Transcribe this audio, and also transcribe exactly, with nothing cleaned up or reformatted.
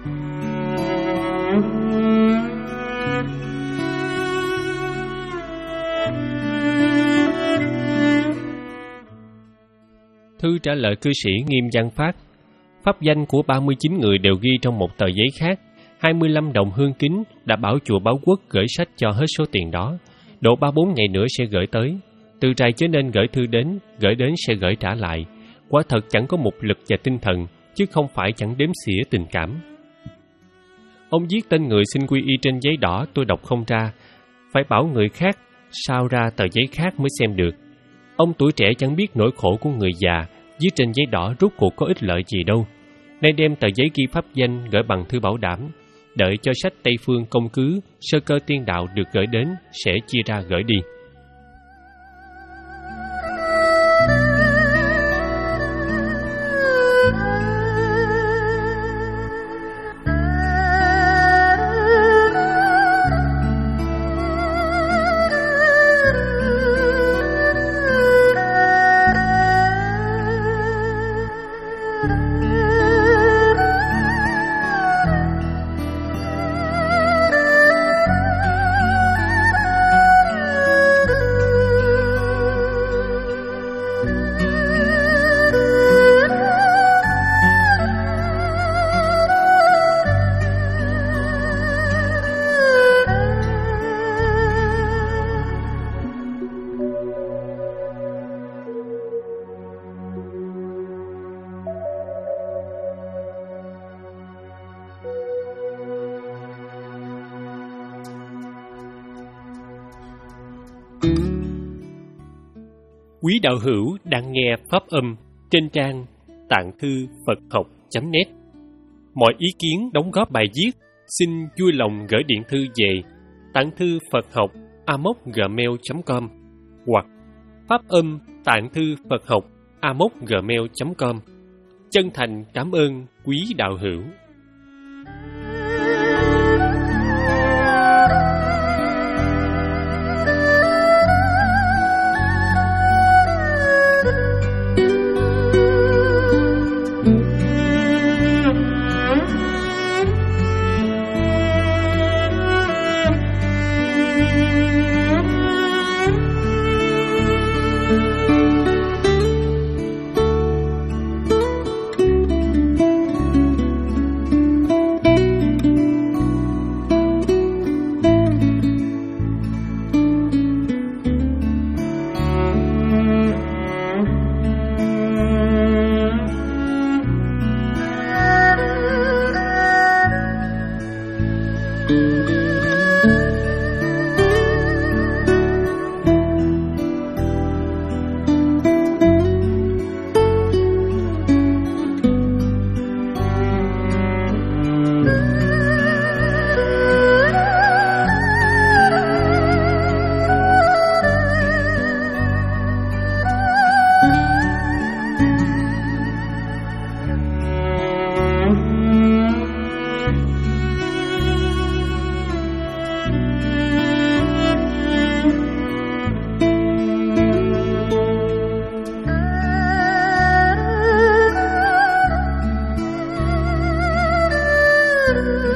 Thư trả lời cư sĩ Nghiêm Văn Phát. Pháp danh của ba mươi chín người đều ghi trong một tờ giấy khác. hai mươi lăm đồng hương kính đã bảo chùa Báo Quốc gửi sách cho hết số tiền đó. Độ ba bốn ngày nữa sẽ gửi tới. Từ trại chớ nên gửi thư đến, gửi đến sẽ gửi trả lại. Quả thật chẳng có một lực và tinh thần, chứ không phải chẳng đếm xỉa tình cảm. Ông viết tên người xin quy y trên giấy đỏ, tôi đọc không ra. Phải bảo người khác sao ra tờ giấy khác mới xem được. Ông tuổi trẻ chẳng biết nỗi khổ của người già, viết trên giấy đỏ rốt cuộc có ích lợi gì đâu. Nay đem tờ giấy ghi pháp danh gửi bằng thư bảo đảm, đợi cho sách Tây Phương Công Cứ, Sơ Cơ Tiên Đạo được gửi đến, sẽ chia ra gửi đi. Quý đạo hữu đang nghe pháp âm trên trang tạng thư Phật học chấm net. Mọi ý kiến đóng góp bài viết xin vui lòng gửi điện thư về tạng thư Phật học a m o c gmail chấm com hoặc pháp âm tạng thư Phật học a m o c gmail chấm com. Chân thành cảm ơn quý đạo hữu. Thank you.